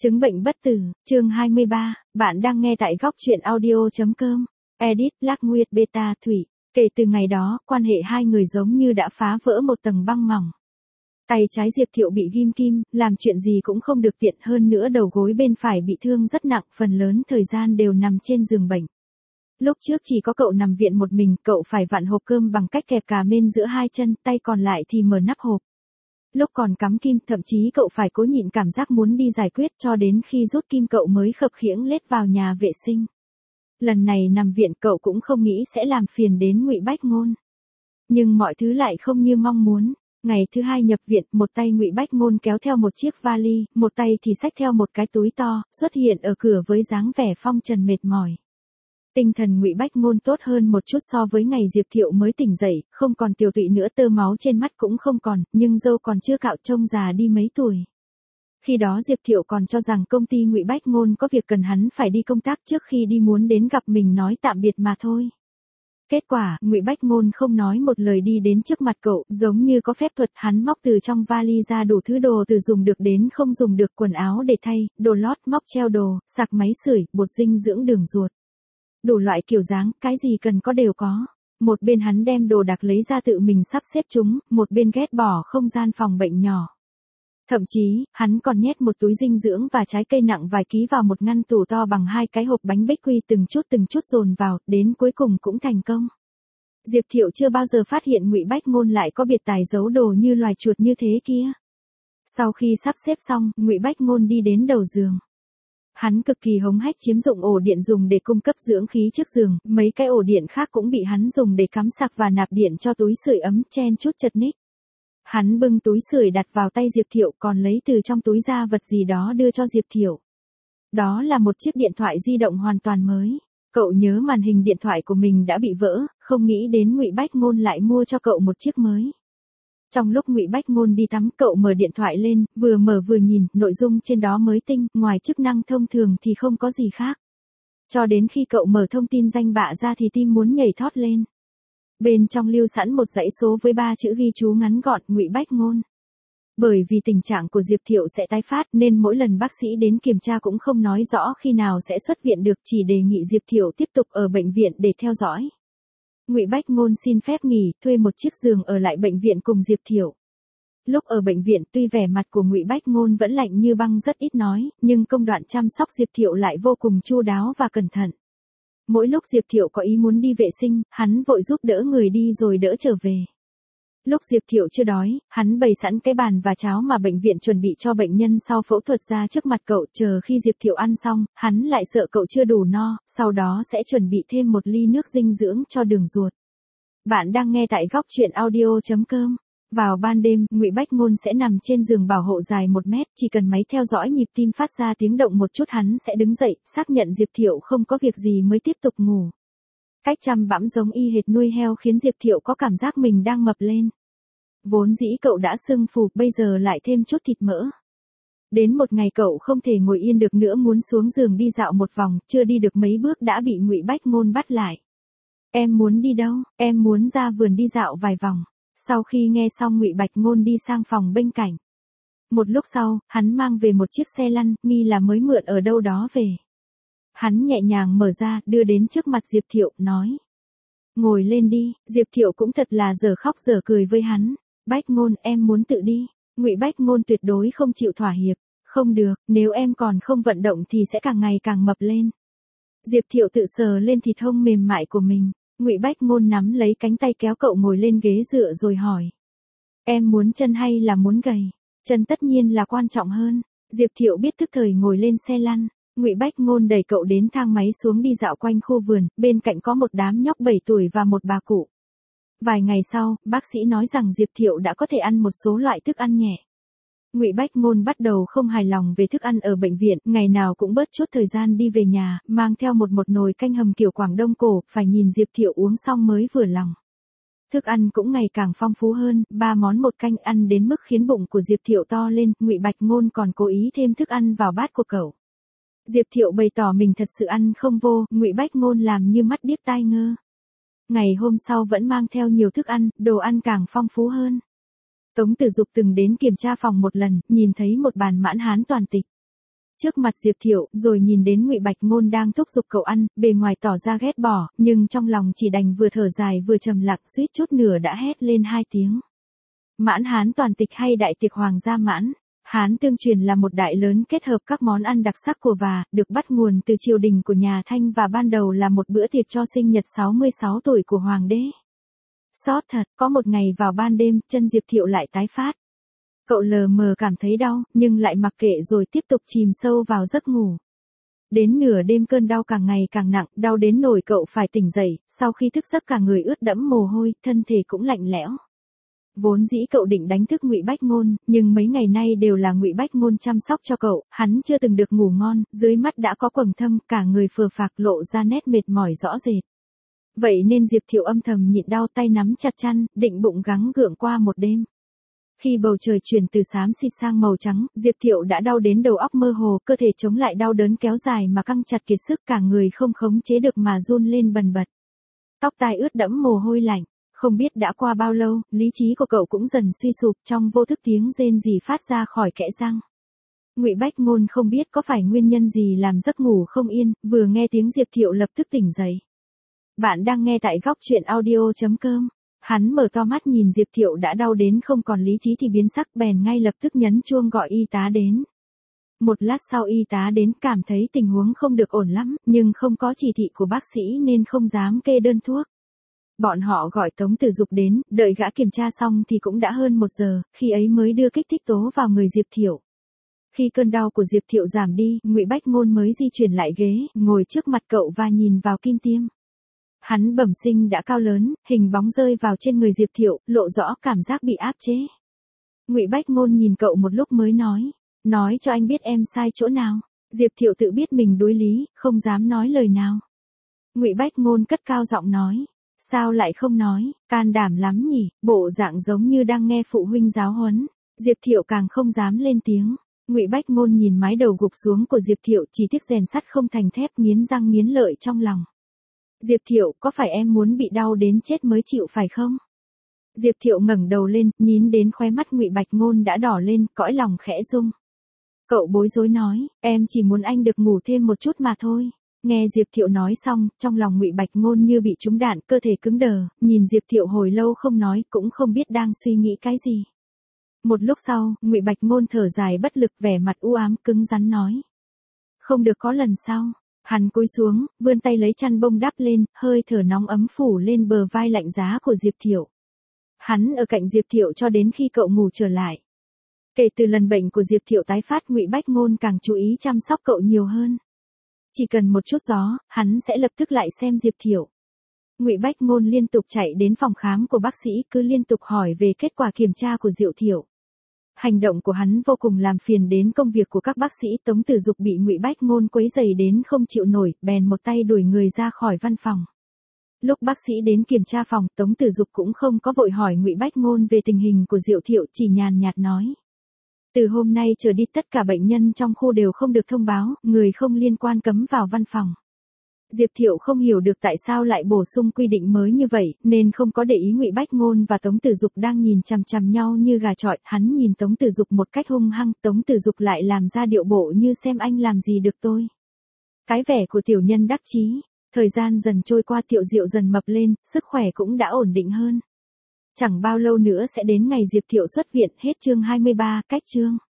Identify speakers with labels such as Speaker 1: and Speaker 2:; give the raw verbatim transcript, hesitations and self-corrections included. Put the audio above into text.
Speaker 1: Chứng bệnh bất tử, chương hai mươi ba, bạn đang nghe tại góc truyện audio.com. Edit, Lạc Nguyệt Beta Thủy. Kể từ ngày đó, quan hệ hai người giống như đã phá vỡ một tầng băng mỏng. Tay trái Diệp Thiệu bị ghim kim, làm chuyện gì cũng không được tiện, hơn nữa đầu gối bên phải bị thương rất nặng, phần lớn thời gian đều nằm trên giường bệnh. Lúc trước chỉ có cậu nằm viện một mình, cậu phải vặn hộp cơm bằng cách kẹp cà mên giữa hai chân, tay còn lại thì mở nắp hộp. Lúc còn cắm kim, thậm chí cậu phải cố nhịn cảm giác muốn đi giải quyết, cho đến khi rút kim cậu mới khập khiễng lết vào nhà vệ sinh. Lần này nằm viện cậu cũng không nghĩ sẽ làm phiền đến Ngụy Bách Ngôn. Nhưng mọi thứ lại không như mong muốn. Ngày thứ hai nhập viện, một tay Ngụy Bách Ngôn kéo theo một chiếc vali, một tay thì xách theo một cái túi to, xuất hiện ở cửa với dáng vẻ phong trần mệt mỏi. Tinh thần Ngụy Bách Ngôn tốt hơn một chút so với ngày Diệp Thiệu mới tỉnh dậy, không còn tiều tụy nữa, tơ máu trên mắt cũng không còn, nhưng râu còn chưa cạo, trông già đi mấy tuổi. Khi đó Diệp Thiệu còn cho rằng công ty Ngụy Bách Ngôn có việc cần hắn phải đi công tác, trước khi đi muốn đến gặp mình nói tạm biệt mà thôi. Kết quả, Ngụy Bách Ngôn không nói một lời đi đến trước mặt cậu, giống như có phép thuật, hắn móc từ trong vali ra đủ thứ đồ từ dùng được đến không dùng được, quần áo để thay, đồ lót, móc treo đồ, sạc máy sưởi, bột dinh dưỡng, đường ruột. Đủ loại kiểu dáng, cái gì cần có đều có. Một bên hắn đem đồ đạc lấy ra tự mình sắp xếp chúng, một bên ghét bỏ không gian phòng bệnh nhỏ. Thậm chí, hắn còn nhét một túi dinh dưỡng và trái cây nặng vài ký vào một ngăn tủ to bằng hai cái hộp bánh bích quy, từng chút từng chút dồn vào, đến cuối cùng cũng thành công. Diệp Thiệu chưa bao giờ phát hiện Ngụy Bách Ngôn lại có biệt tài giấu đồ như loài chuột như thế kia. Sau khi sắp xếp xong, Ngụy Bách Ngôn đi đến đầu giường. Hắn cực kỳ hống hách chiếm dụng ổ điện dùng để cung cấp dưỡng khí trước giường, mấy cái ổ điện khác cũng bị hắn dùng để cắm sạc và nạp điện cho túi sưởi ấm, chen chút chật ních. Hắn bưng túi sưởi đặt vào tay Diệp Thiệu, còn lấy từ trong túi ra vật gì đó đưa cho Diệp Thiệu. Đó là một chiếc điện thoại di động hoàn toàn mới. Cậu nhớ màn hình điện thoại của mình đã bị vỡ, không nghĩ đến Ngụy Bách Ngôn lại mua cho cậu một chiếc mới. Trong lúc Ngụy Bách Ngôn đi tắm, cậu mở điện thoại lên, vừa mở vừa nhìn, nội dung trên đó mới tinh, ngoài chức năng thông thường thì không có gì khác. Cho đến khi cậu mở thông tin danh bạ ra thì tim muốn nhảy thót lên. Bên trong lưu sẵn một dãy số với ba chữ ghi chú ngắn gọn: Ngụy Bách Ngôn. Bởi vì tình trạng của Diệp Thiệu sẽ tái phát nên mỗi lần bác sĩ đến kiểm tra cũng không nói rõ khi nào sẽ xuất viện được, chỉ đề nghị Diệp Thiệu tiếp tục ở bệnh viện để theo dõi. Ngụy Bách Ngôn xin phép nghỉ, thuê một chiếc giường ở lại bệnh viện cùng Diệp Thiệu. Lúc ở bệnh viện, tuy vẻ mặt của Ngụy Bách Ngôn vẫn lạnh như băng, rất ít nói, nhưng công đoạn chăm sóc Diệp Thiệu lại vô cùng chu đáo và cẩn thận. Mỗi lúc Diệp Thiệu có ý muốn đi vệ sinh, hắn vội giúp đỡ người đi rồi đỡ trở về. Lúc Diệp Thiệu chưa đói, hắn bày sẵn cái bàn và cháo mà bệnh viện chuẩn bị cho bệnh nhân sau phẫu thuật ra trước mặt cậu, chờ khi Diệp Thiệu ăn xong, hắn lại sợ cậu chưa đủ no, sau đó sẽ chuẩn bị thêm một ly nước dinh dưỡng cho đường ruột. Bạn đang nghe tại góc truyện audio.com. Vào ban đêm, Ngụy Bách Ngôn sẽ nằm trên giường bảo hộ dài một mét, chỉ cần máy theo dõi nhịp tim phát ra tiếng động một chút hắn sẽ đứng dậy, xác nhận Diệp Thiệu không có việc gì mới tiếp tục ngủ. Cách chăm bẵm giống y hệt nuôi heo khiến Diệp Thiệu có cảm giác mình đang mập lên. Vốn dĩ cậu đã sưng phù, bây giờ lại thêm chút thịt mỡ. Đến một ngày cậu không thể ngồi yên được nữa, muốn xuống giường đi dạo một vòng, chưa đi được mấy bước đã bị Ngụy Bách Ngôn bắt lại. Em muốn đi đâu? Em muốn ra vườn đi dạo vài vòng. Sau khi nghe xong, Ngụy Bách Ngôn đi sang phòng bên cạnh. Một lúc sau, hắn mang về một chiếc xe lăn, nghi là mới mượn ở đâu đó về. Hắn nhẹ nhàng mở ra, đưa đến trước mặt Diệp Thiệu, nói: Ngồi lên đi. Diệp Thiệu cũng thật là dở khóc dở cười với hắn. Bách Ngôn, em muốn tự đi. Ngụy Bách Ngôn tuyệt đối không chịu thỏa hiệp. Không được, nếu em còn không vận động thì sẽ càng ngày càng mập lên. Diệp Thiệu tự sờ lên thịt hông mềm mại của mình. Ngụy Bách Ngôn nắm lấy cánh tay kéo cậu ngồi lên ghế dựa rồi hỏi: Em muốn chân hay là muốn gầy? Chân tất nhiên là quan trọng hơn. Diệp Thiệu biết tức thời ngồi lên xe lăn. Ngụy Bách Ngôn đẩy cậu đến thang máy xuống đi dạo quanh khu vườn, bên cạnh có một đám nhóc bảy tuổi và một bà cụ. Vài ngày sau, bác sĩ nói rằng Diệp Thiệu đã có thể ăn một số loại thức ăn nhẹ. Ngụy Bách Ngôn bắt đầu không hài lòng về thức ăn ở bệnh viện, ngày nào cũng bớt chút thời gian đi về nhà, mang theo một một nồi canh hầm kiểu Quảng Đông cổ, phải nhìn Diệp Thiệu uống xong mới vừa lòng. Thức ăn cũng ngày càng phong phú hơn, ba món một canh, ăn đến mức khiến bụng của Diệp Thiệu to lên, Ngụy Bách Ngôn còn cố ý thêm thức ăn vào bát của cậu. Diệp Thiệu bày tỏ mình thật sự ăn không vô, Ngụy Bách Ngôn làm như mắt điếc tai ngơ. Ngày hôm sau vẫn mang theo nhiều thức ăn, đồ ăn càng phong phú hơn. Tống Tử Dục từng đến kiểm tra phòng một lần, nhìn thấy một bàn mãn hán toàn tịch. trước mặt Diệp Thiệu, rồi nhìn đến Ngụy Bạch Ngôn đang thúc giục cậu ăn, bề ngoài tỏ ra ghét bỏ, nhưng trong lòng chỉ đành vừa thở dài vừa trầm lặng, suýt chút nữa đã hét lên hai tiếng. Mãn Hán toàn tịch hay đại tiệc hoàng gia mãn Hán tương truyền là một đại lớn kết hợp các món ăn đặc sắc của và, được bắt nguồn từ triều đình của nhà Thanh và ban đầu là một bữa tiệc cho sinh nhật sáu mươi sáu tuổi của hoàng đế. Xót thật, có một ngày vào ban đêm, chân Diệp Thiệu lại tái phát. Cậu lờ mờ cảm thấy đau, nhưng lại mặc kệ rồi tiếp tục chìm sâu vào giấc ngủ. Đến nửa đêm cơn đau càng ngày càng nặng, đau đến nỗi cậu phải tỉnh dậy, sau khi thức giấc cả người ướt đẫm mồ hôi, thân thể cũng lạnh lẽo. Vốn dĩ cậu định đánh thức Ngụy Bách Ngôn, nhưng mấy ngày nay đều là Ngụy Bách Ngôn chăm sóc cho cậu, hắn chưa từng được ngủ ngon, dưới mắt đã có quầng thâm, cả người phờ phạc lộ ra nét mệt mỏi rõ rệt. Vậy nên Diệp Thiệu âm thầm nhịn đau, tay nắm chặt chăn, định bụng gắng gượng qua một đêm. Khi bầu trời chuyển từ xám xịt sang màu trắng, Diệp Thiệu đã đau đến đầu óc mơ hồ, cơ thể chống lại đau đớn kéo dài mà căng chặt kiệt sức, cả người không khống chế được mà run lên bần bật. Tóc tai ướt đẫm mồ hôi lạnh. Không biết đã qua bao lâu, lý trí của cậu cũng dần suy sụp, trong vô thức tiếng rên rỉ phát ra khỏi kẽ răng. Ngụy Bách Ngôn không biết có phải nguyên nhân gì làm giấc ngủ không yên, vừa nghe tiếng Diệp Thiệu lập tức tỉnh dậy. Bạn đang nghe tại góc truyện audio chấm com. Hắn mở to mắt nhìn Diệp Thiệu đã đau đến không còn lý trí thì biến sắc, bèn ngay lập tức nhấn chuông gọi y tá đến. Một lát sau y tá đến, cảm thấy tình huống không được ổn lắm, nhưng không có chỉ thị của bác sĩ nên không dám kê đơn thuốc. Bọn họ gọi Tống Tử Dục đến, đợi gã kiểm tra xong thì cũng đã hơn một giờ, khi ấy mới đưa kích thích tố vào người Diệp Thiệu. Khi cơn đau của Diệp Thiệu giảm đi, Ngụy Bách Ngôn mới di chuyển lại ghế, ngồi trước mặt cậu và nhìn vào kim tiêm. Hắn bẩm sinh đã cao lớn, hình bóng rơi vào trên người Diệp Thiệu, lộ rõ cảm giác bị áp chế. Ngụy Bách Ngôn nhìn cậu một lúc mới nói, nói cho anh biết em sai chỗ nào. Diệp Thiệu tự biết mình đối lý, không dám nói lời nào. Ngụy Bách Ngôn cất cao giọng nói, sao lại không nói, can đảm lắm nhỉ, bộ dạng giống như đang nghe phụ huynh giáo huấn. Diệp Thiệu càng không dám lên tiếng. Ngụy Bách Ngôn nhìn mái đầu gục xuống của Diệp Thiệu, chỉ tiếc rèn sắt không thành thép, nghiến răng nghiến lợi trong lòng. Diệp Thiệu, có phải em muốn bị đau đến chết mới chịu phải không? Diệp Thiệu ngẩng đầu lên, nhìn đến khóe mắt Ngụy Bạch Ngôn đã đỏ lên, cõi lòng khẽ rung. Cậu bối rối nói, em chỉ muốn anh được ngủ thêm một chút mà thôi. Nghe Diệp Thiệu nói xong, trong lòng Ngụy Bạch Ngôn như bị trúng đạn, cơ thể cứng đờ, nhìn Diệp Thiệu hồi lâu không nói, cũng không biết đang suy nghĩ cái gì. Một lúc sau, Ngụy Bạch Ngôn thở dài bất lực, vẻ mặt u ám cứng rắn nói. Không được có lần sau. Hắn cúi xuống, vươn tay lấy chăn bông đắp lên, hơi thở nóng ấm phủ lên bờ vai lạnh giá của Diệp Thiệu. Hắn ở cạnh Diệp Thiệu cho đến khi cậu ngủ trở lại. Kể từ lần bệnh của Diệp Thiệu tái phát, Ngụy Bách Ngôn càng chú ý chăm sóc cậu nhiều hơn. Chỉ cần một chút gió, hắn sẽ lập tức lại xem Diệp Thiệu. Ngụy Bách Ngôn liên tục chạy đến phòng khám của bác sĩ, cứ liên tục hỏi về kết quả kiểm tra của Diệp Thiệu. Hành động của hắn vô cùng làm phiền đến công việc của các bác sĩ. Tống Tử Dục bị Ngụy Bách Ngôn quấy rầy đến không chịu nổi, bèn một tay đuổi người ra khỏi văn phòng. Lúc bác sĩ đến kiểm tra phòng, Tống Tử Dục cũng không có vội hỏi Ngụy Bách Ngôn về tình hình của Diệp Thiệu, chỉ nhàn nhạt nói. Từ hôm nay trở đi tất cả bệnh nhân trong khu đều không được thông báo, người không liên quan cấm vào văn phòng. Diệp Thiệu không hiểu được tại sao lại bổ sung quy định mới như vậy, nên không có để ý Ngụy Bách Ngôn và Tống Tử Dục đang nhìn chằm chằm nhau như gà chọi. Hắn nhìn Tống Tử Dục một cách hung hăng, Tống Tử Dục lại làm ra điệu bộ như xem anh làm gì được tôi. Cái vẻ của tiểu nhân đắc chí. Thời gian dần trôi qua, Thiệu Diệu dần mập lên, sức khỏe cũng đã ổn định hơn. Chẳng bao lâu nữa sẽ đến ngày Diệp Thiệu xuất viện. Hết chương hai mươi ba, cách chương.